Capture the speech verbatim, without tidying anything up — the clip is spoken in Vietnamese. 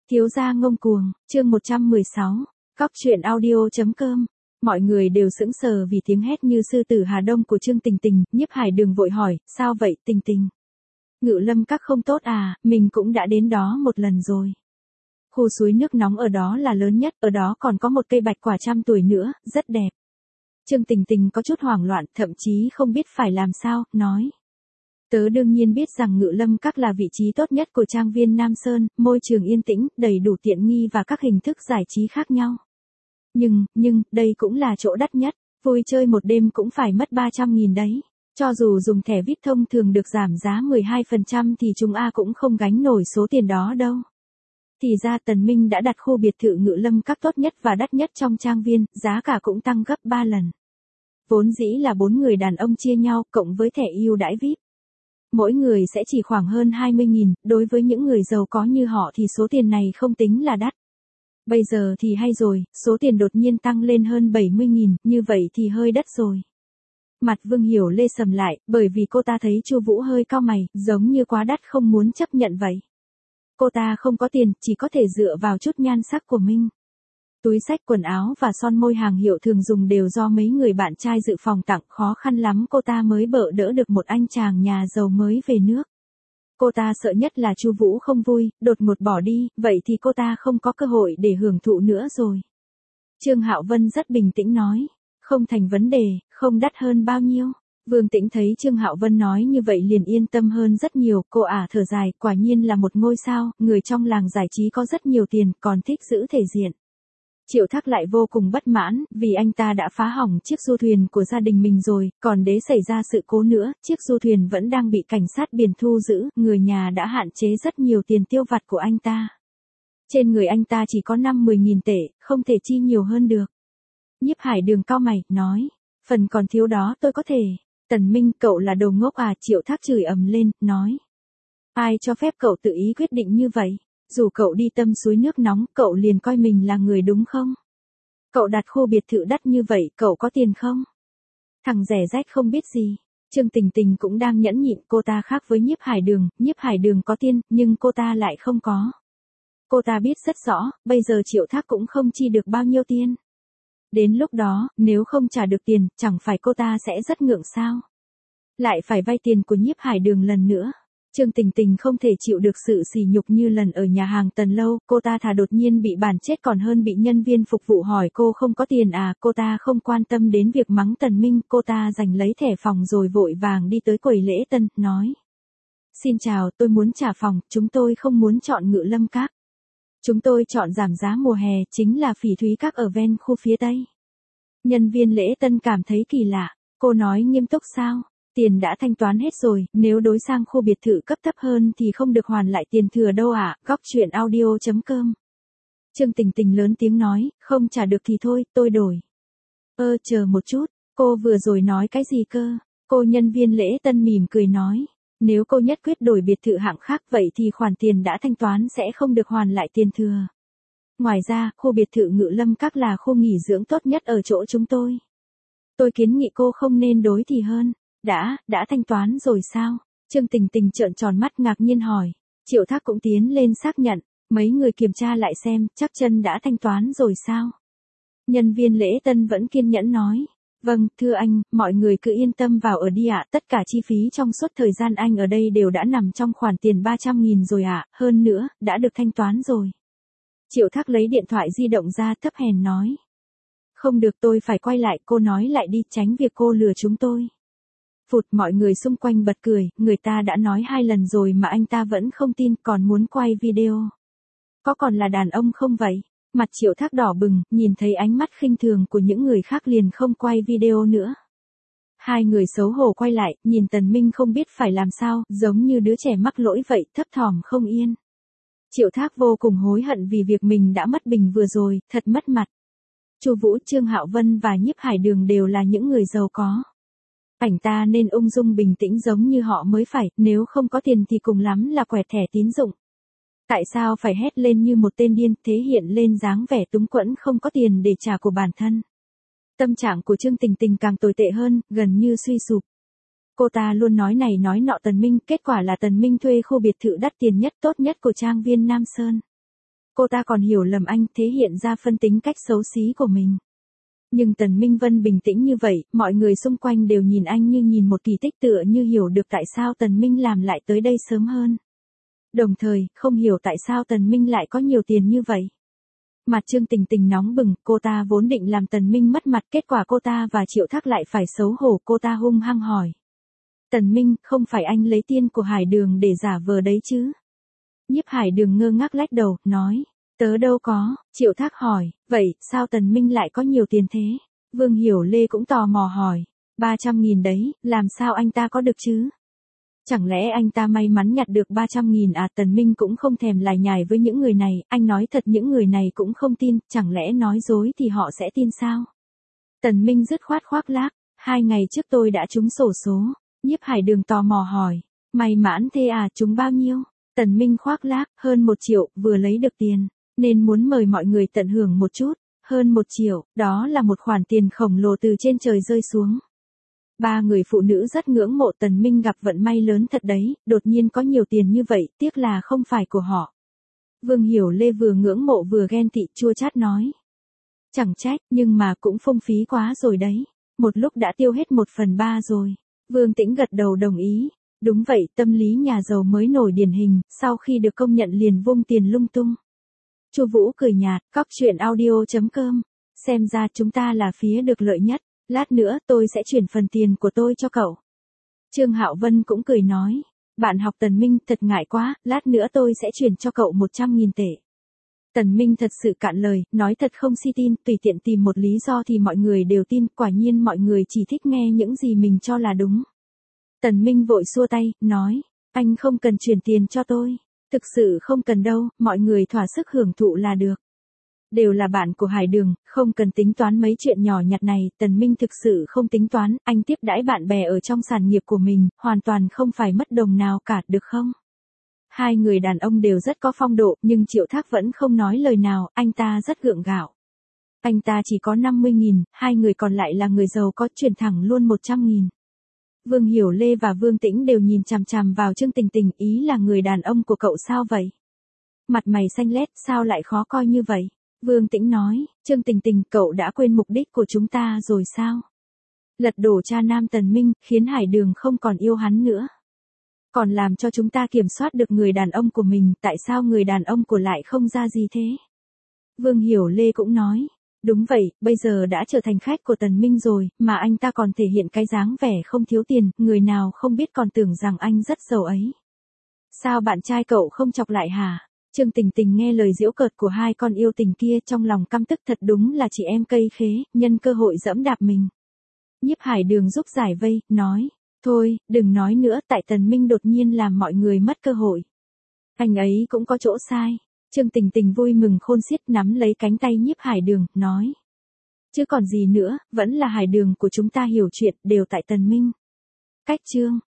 Thiếu gia ngông cuồng, chương một trăm mười sáu, Cóc truyện audio.com. Mọi người đều sững sờ vì tiếng hét như sư tử Hà Đông của Trương Tình Tình. Nhiếp Hải Đường vội hỏi, sao vậy Tình Tình? Ngự Lâm Các không tốt à, mình cũng đã đến đó một lần rồi. Khu suối nước nóng ở đó là lớn nhất, ở đó còn có một cây bạch quả trăm tuổi nữa, rất đẹp. Trương Tình Tình có chút hoảng loạn, thậm chí không biết phải làm sao, nói. Tớ đương nhiên biết rằng Ngự Lâm Các là vị trí tốt nhất của trang viên Nam Sơn, môi trường yên tĩnh, đầy đủ tiện nghi và các hình thức giải trí khác nhau. Nhưng, nhưng, đây cũng là chỗ đắt nhất, vui chơi một đêm cũng phải mất ba trăm nghìn đấy. Cho dù dùng thẻ vê i pê thông thường được giảm giá mười hai phần trăm thì chúng A cũng không gánh nổi số tiền đó đâu. Thì ra Tần Minh đã đặt khu biệt thự Ngự Lâm Các tốt nhất và đắt nhất trong trang viên, giá cả cũng tăng gấp ba lần. Vốn dĩ là bốn người đàn ông chia nhau, cộng với thẻ ưu đãi vê i pê. Mỗi người sẽ chỉ khoảng hơn hai mươi nghìn, đối với những người giàu có như họ thì số tiền này không tính là đắt. Bây giờ thì hay rồi, số tiền đột nhiên tăng lên hơn bảy mươi nghìn, như vậy thì hơi đắt rồi. Mặt Vương Hiểu Lê sầm lại, bởi vì cô ta thấy Chu Vũ hơi cau mày, giống như quá đắt không muốn chấp nhận vậy. Cô ta không có tiền, chỉ có thể dựa vào chút nhan sắc của mình. Túi xách quần áo và son môi hàng hiệu thường dùng đều do mấy người bạn trai dự phòng tặng, khó khăn lắm cô ta mới bợ đỡ được một anh chàng nhà giàu mới về nước. Cô ta sợ nhất là Chu Vũ không vui, đột ngột bỏ đi, vậy thì cô ta không có cơ hội để hưởng thụ nữa rồi. Trương Hạo Vân rất bình tĩnh nói, không thành vấn đề, không đắt hơn bao nhiêu. Vương Tĩnh thấy Trương Hạo Vân nói như vậy liền yên tâm hơn rất nhiều, cô ả thở dài, quả nhiên là một ngôi sao, người trong làng giải trí có rất nhiều tiền, còn thích giữ thể diện. Triệu Thác lại vô cùng bất mãn, vì anh ta đã phá hỏng chiếc du thuyền của gia đình mình rồi, còn đế xảy ra sự cố nữa, chiếc du thuyền vẫn đang bị cảnh sát biển thu giữ, người nhà đã hạn chế rất nhiều tiền tiêu vặt của anh ta. Trên người anh ta chỉ có năm mười nghìn tệ, không thể chi nhiều hơn được. Nhiếp Hải Đường cau mày, nói, phần còn thiếu đó tôi có thể. Tần Minh, cậu là đồ ngốc à? Triệu Thác chửi ầm lên, nói. Ai cho phép cậu tự ý quyết định như vậy? Dù cậu đi tâm suối nước nóng, cậu liền coi mình là người đúng không? Cậu đặt khu biệt thự đắt như vậy, cậu có tiền không? Thằng rẻ rách không biết gì. Trương Tình Tình cũng đang nhẫn nhịn, cô ta khác với Nhiếp Hải Đường, Nhiếp Hải Đường có tiền, nhưng cô ta lại không có. Cô ta biết rất rõ, bây giờ Triệu Thác cũng không chi được bao nhiêu tiền. Đến lúc đó, nếu không trả được tiền, chẳng phải cô ta sẽ rất ngượng sao? Lại phải vay tiền của Nhiếp Hải Đường lần nữa. Trương Tình Tình không thể chịu được sự sỉ nhục như lần ở nhà hàng Tần Lâu, cô ta thà đột nhiên bị bản chết còn hơn bị nhân viên phục vụ hỏi cô không có tiền à, cô ta không quan tâm đến việc mắng Tần Minh, cô ta giành lấy thẻ phòng rồi vội vàng đi tới quầy lễ tân, nói. Xin chào, tôi muốn trả phòng, chúng tôi không muốn chọn Ngự Lâm Các. Chúng tôi chọn giảm giá mùa hè, chính là Phỉ Thúy Các ở ven khu phía Tây. Nhân viên lễ tân cảm thấy kỳ lạ, cô nói nghiêm túc sao? Tiền đã thanh toán hết rồi, nếu đối sang khu biệt thự cấp thấp hơn thì không được hoàn lại tiền thừa đâu ạ. À? Cóc truyện audio.com. Trương Tình Tình lớn tiếng nói, không trả được thì thôi, tôi đổi. Ơ, chờ một chút, cô vừa rồi nói cái gì cơ? Cô nhân viên lễ tân mỉm cười nói, nếu cô nhất quyết đổi biệt thự hạng khác vậy thì khoản tiền đã thanh toán sẽ không được hoàn lại tiền thừa. Ngoài ra, khu biệt thự Ngự Lâm Các là khu nghỉ dưỡng tốt nhất ở chỗ chúng tôi. Tôi kiến nghị cô không nên đối thì hơn. Đã, đã thanh toán rồi sao? Trương Tình Tình trợn tròn mắt ngạc nhiên hỏi. Triệu Thác cũng tiến lên xác nhận, mấy người kiểm tra lại xem, chắc chân đã thanh toán rồi sao? Nhân viên lễ tân vẫn kiên nhẫn nói. Vâng, thưa anh, mọi người cứ yên tâm vào ở đi ạ, tất cả chi phí trong suốt thời gian anh ở đây đều đã nằm trong khoản tiền ba trăm nghìn rồi ạ, hơn nữa, đã được thanh toán rồi. Triệu Thác lấy điện thoại di động ra thấp hèn nói. Không được, tôi phải quay lại, cô nói lại đi, tránh việc cô lừa chúng tôi. Phụt, mọi người xung quanh bật cười, người ta đã nói hai lần rồi mà anh ta vẫn không tin, còn muốn quay video. Có còn là đàn ông không vậy? Mặt Triệu Thác đỏ bừng, nhìn thấy ánh mắt khinh thường của những người khác liền không quay video nữa. Hai người xấu hổ quay lại, nhìn Tần Minh không biết phải làm sao, giống như đứa trẻ mắc lỗi vậy, thấp thỏm không yên. Triệu Thác vô cùng hối hận vì việc mình đã mất bình vừa rồi, thật mất mặt. Chu Vũ, Trương Hạo Vân và Nhiếp Hải Đường đều là những người giàu có. Ảnh ta nên ung dung bình tĩnh giống như họ mới phải, nếu không có tiền thì cùng lắm là quẹt thẻ tín dụng. Tại sao phải hét lên như một tên điên, thể hiện lên dáng vẻ túng quẫn không có tiền để trả của bản thân. Tâm trạng của Trương Tình Tình càng tồi tệ hơn, gần như suy sụp. Cô ta luôn nói này nói nọ Tần Minh, kết quả là Tần Minh thuê khu biệt thự đắt tiền nhất tốt nhất của trang viên Nam Sơn. cô ta còn hiểu lầm anh, thể hiện ra phân tính cách xấu xí của mình. Nhưng Tần Minh Vân bình tĩnh như vậy, mọi người xung quanh đều nhìn anh như nhìn một kỳ tích, tựa như hiểu được tại sao Tần Minh làm lại tới đây sớm hơn. Đồng thời, không hiểu tại sao Tần Minh lại có nhiều tiền như vậy. Mặt Trương Tình Tình nóng bừng, cô ta vốn định làm Tần Minh mất mặt, kết quả cô ta và Triệu Thác lại phải xấu hổ, cô ta hung hăng hỏi. Tần Minh, không phải anh lấy tiền của Hải Đường để giả vờ đấy chứ? Nhiếp Hải Đường ngơ ngác lắc đầu, nói. Tớ đâu có. Triệu Thác hỏi, vậy, sao Tần Minh lại có nhiều tiền thế? Vương Hiểu Lê cũng tò mò hỏi. ba trăm nghìn đấy, làm sao anh ta có được chứ? Chẳng lẽ anh ta may mắn nhặt được ba trăm nghìn à? Tần Minh cũng không thèm lải nhải với những người này, anh nói thật những người này cũng không tin, chẳng lẽ nói dối thì họ sẽ tin sao? Tần Minh dứt khoát khoác lác, hai ngày trước tôi đã trúng xổ số. Nhiếp Hải Đường tò mò hỏi, may mãn thế à, trúng bao nhiêu? Tần Minh khoác lác, hơn một triệu, vừa lấy được tiền, nên muốn mời mọi người tận hưởng một chút. Hơn một triệu, đó là một khoản tiền khổng lồ từ trên trời rơi xuống. Ba người phụ nữ rất ngưỡng mộ Tần Minh, gặp vận may lớn thật đấy, đột nhiên có nhiều tiền như vậy, tiếc là không phải của họ. Vương Hiểu Lê vừa ngưỡng mộ vừa ghen tị, chua chát nói. Chẳng trách, nhưng mà cũng phung phí quá rồi đấy. Một lúc đã tiêu hết một phần ba rồi. Vương Tĩnh gật đầu đồng ý. Đúng vậy, tâm lý nhà giàu mới nổi điển hình, sau khi được công nhận liền vung tiền lung tung. Chu Vũ cười nhạt, cóc truyện audio chấm com. Xem ra chúng ta là phía được lợi nhất. Lát nữa tôi sẽ chuyển phần tiền của tôi cho cậu. Trương Hạo Vân cũng cười nói. Bạn học Tần Minh thật ngại quá, lát nữa tôi sẽ chuyển cho cậu một trăm nghìn tệ. Tần Minh thật sự cạn lời, nói thật không si tin, tùy tiện tìm một lý do thì mọi người đều tin, quả nhiên mọi người chỉ thích nghe những gì mình cho là đúng. Tần Minh vội xua tay, nói, anh không cần chuyển tiền cho tôi. Thực sự không cần đâu, mọi người thỏa sức hưởng thụ là được. Đều là bạn của Hải Đường, không cần tính toán mấy chuyện nhỏ nhặt này, Tần Minh thực sự không tính toán, anh tiếp đãi bạn bè ở trong sản nghiệp của mình, hoàn toàn không phải mất đồng nào cả, được không? Hai người đàn ông đều rất có phong độ, nhưng Triệu Thác vẫn không nói lời nào, anh ta rất gượng gạo. Anh ta chỉ có năm mươi nghìn, hai người còn lại là người giàu có, chuyển thẳng luôn một trăm nghìn. Vương Hiểu Lê và Vương Tĩnh đều nhìn chằm chằm vào Trương Tình Tình, ý là người đàn ông của cậu sao vậy? Mặt mày xanh lét, sao lại khó coi như vậy? Vương Tĩnh nói, Trương Tình Tình, cậu đã quên mục đích của chúng ta rồi sao? Lật đổ cha nam Tần Minh, khiến Hải Đường không còn yêu hắn nữa. Còn làm cho chúng ta kiểm soát được người đàn ông của mình, tại sao người đàn ông của lại không ra gì thế? Vương Hiểu Lê cũng nói, đúng vậy, bây giờ đã trở thành khách của Tần Minh rồi, mà anh ta còn thể hiện cái dáng vẻ không thiếu tiền, người nào không biết còn tưởng rằng anh rất giàu ấy. Sao bạn trai cậu không chọc lại hả? Trương Tình Tình nghe lời giễu cợt của hai con yêu tình kia, trong lòng căm tức, thật đúng là chị em cây khế, nhân cơ hội giẫm đạp mình. Nhiếp Hải Đường giúp giải vây, nói, thôi, đừng nói nữa, tại Tần Minh đột nhiên làm mọi người mất cơ hội. Anh ấy cũng có chỗ sai. Trương Tình Tình vui mừng khôn xiết, nắm lấy cánh tay Nhiếp Hải Đường, nói. Chứ còn gì nữa, vẫn là Hải Đường của chúng ta hiểu chuyện, đều tại Tần Minh. Cách chương.